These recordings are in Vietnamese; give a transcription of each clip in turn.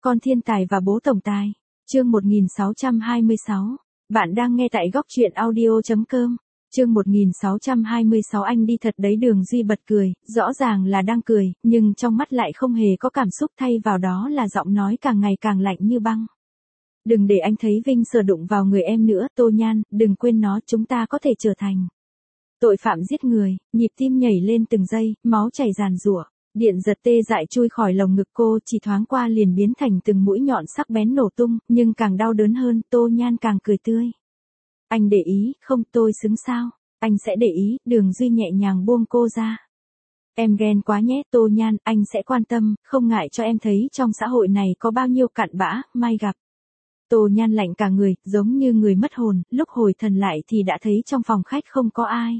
Con thiên tài và bố tổng tài. Chương 1626. Bạn đang nghe tại góc truyện audio.com. Chương 1626. Anh đi thật đấy. Đường Duy bật cười, rõ ràng là đang cười, nhưng trong mắt lại không hề có cảm xúc, thay vào đó là giọng nói càng ngày càng lạnh như băng. Đừng để anh thấy Vinh Sở đụng vào người em nữa, Tô Nhan, đừng quên nó, chúng ta có thể trở thành tội phạm giết người. Nhịp tim nhảy lên từng giây, máu chảy ràn rụa. Điện giật tê dại chui khỏi lồng ngực cô, chỉ thoáng qua liền biến thành từng mũi nhọn sắc bén nổ tung, nhưng càng đau đớn hơn. Tô Nhan càng cười tươi. Anh để ý, không, tôi xứng sao? Anh sẽ để ý. Đường Duy nhẹ nhàng buông cô ra. Em ghen quá nhé, Tô Nhan, anh sẽ quan tâm, không ngại cho em thấy trong xã hội này có bao nhiêu cặn bã, may gặp. Tô Nhan lạnh cả người, giống như người mất hồn, lúc hồi thần lại thì đã thấy trong phòng khách không có ai.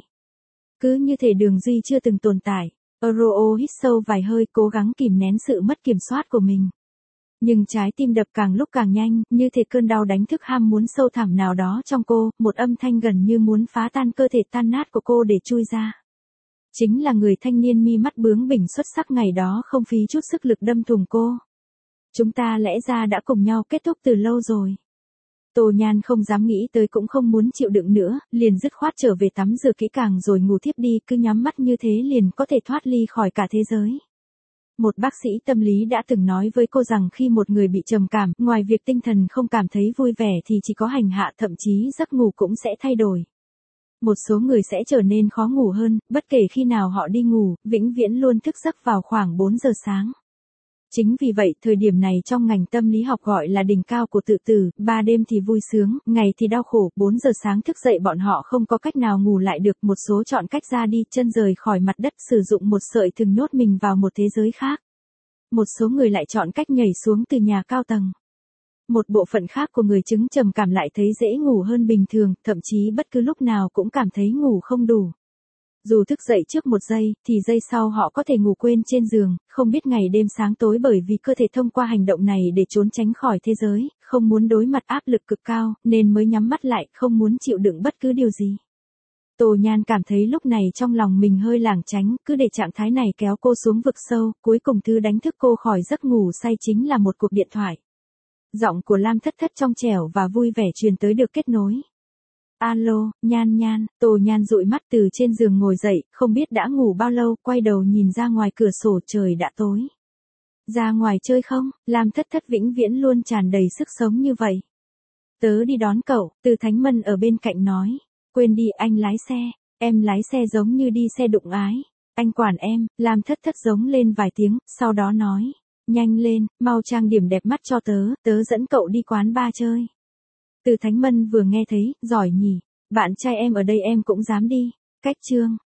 Cứ như thể Đường Duy chưa từng tồn tại. Euro hít sâu vài hơi, cố gắng kìm nén sự mất kiểm soát của mình. Nhưng trái tim đập càng lúc càng nhanh, như thể cơn đau đánh thức ham muốn sâu thẳm nào đó trong cô, một âm thanh gần như muốn phá tan cơ thể tan nát của cô để chui ra. Chính là người thanh niên mi mắt bướng bỉnh xuất sắc ngày đó không phí chút sức lực đâm thủng cô. Chúng ta lẽ ra đã cùng nhau kết thúc từ lâu rồi. Tô Nhan không dám nghĩ tới, cũng không muốn chịu đựng nữa, liền dứt khoát trở về tắm rửa kỹ càng rồi ngủ thiếp đi, cứ nhắm mắt như thế liền có thể thoát ly khỏi cả thế giới. Một bác sĩ tâm lý đã từng nói với cô rằng khi một người bị trầm cảm, ngoài việc tinh thần không cảm thấy vui vẻ thì chỉ có hành hạ, thậm chí giấc ngủ cũng sẽ thay đổi. Một số người sẽ trở nên khó ngủ hơn, bất kể khi nào họ đi ngủ, vĩnh viễn luôn thức giấc vào khoảng 4 giờ sáng. Chính vì vậy, thời điểm này trong ngành tâm lý học gọi là đỉnh cao của tự tử, 3 đêm thì vui sướng, ngày thì đau khổ, 4 giờ sáng thức dậy bọn họ không có cách nào ngủ lại được, một số chọn cách ra đi, chân rời khỏi mặt đất, sử dụng một sợi thừng nhốt mình vào một thế giới khác. Một số người lại chọn cách nhảy xuống từ nhà cao tầng. Một bộ phận khác của người chứng trầm cảm lại thấy dễ ngủ hơn bình thường, thậm chí bất cứ lúc nào cũng cảm thấy ngủ không đủ. Dù thức dậy trước một giây, thì giây sau họ có thể ngủ quên trên giường, không biết ngày đêm sáng tối, bởi vì cơ thể thông qua hành động này để trốn tránh khỏi thế giới, không muốn đối mặt áp lực cực cao, nên mới nhắm mắt lại, không muốn chịu đựng bất cứ điều gì. Tô Nhan cảm thấy lúc này trong lòng mình hơi lảng tránh, cứ để trạng thái này kéo cô xuống vực sâu, cuối cùng thứ đánh thức cô khỏi giấc ngủ say chính là một cuộc điện thoại. Giọng của Lam Thất Thất trong trẻo và vui vẻ truyền tới, được kết nối. Alo, Nhan Nhan. Tô Nhan dụi mắt từ trên giường ngồi dậy, không biết đã ngủ bao lâu, quay đầu nhìn ra ngoài cửa sổ, trời đã tối. Ra ngoài chơi không? Lam Thất Thất vĩnh viễn luôn tràn đầy sức sống như vậy. Tớ đi đón cậu. Từ Thánh Mân ở bên cạnh nói. Quên đi, anh lái xe. Em lái xe giống như đi xe đụng ái. Anh quản em. Lam Thất Thất giống lên vài tiếng, sau đó nói. Nhanh lên, mau trang điểm đẹp mắt cho tớ dẫn cậu đi quán bar chơi. Từ Thánh Mân vừa nghe thấy, giỏi nhỉ, bạn trai em ở đây em cũng dám đi. Cách chương.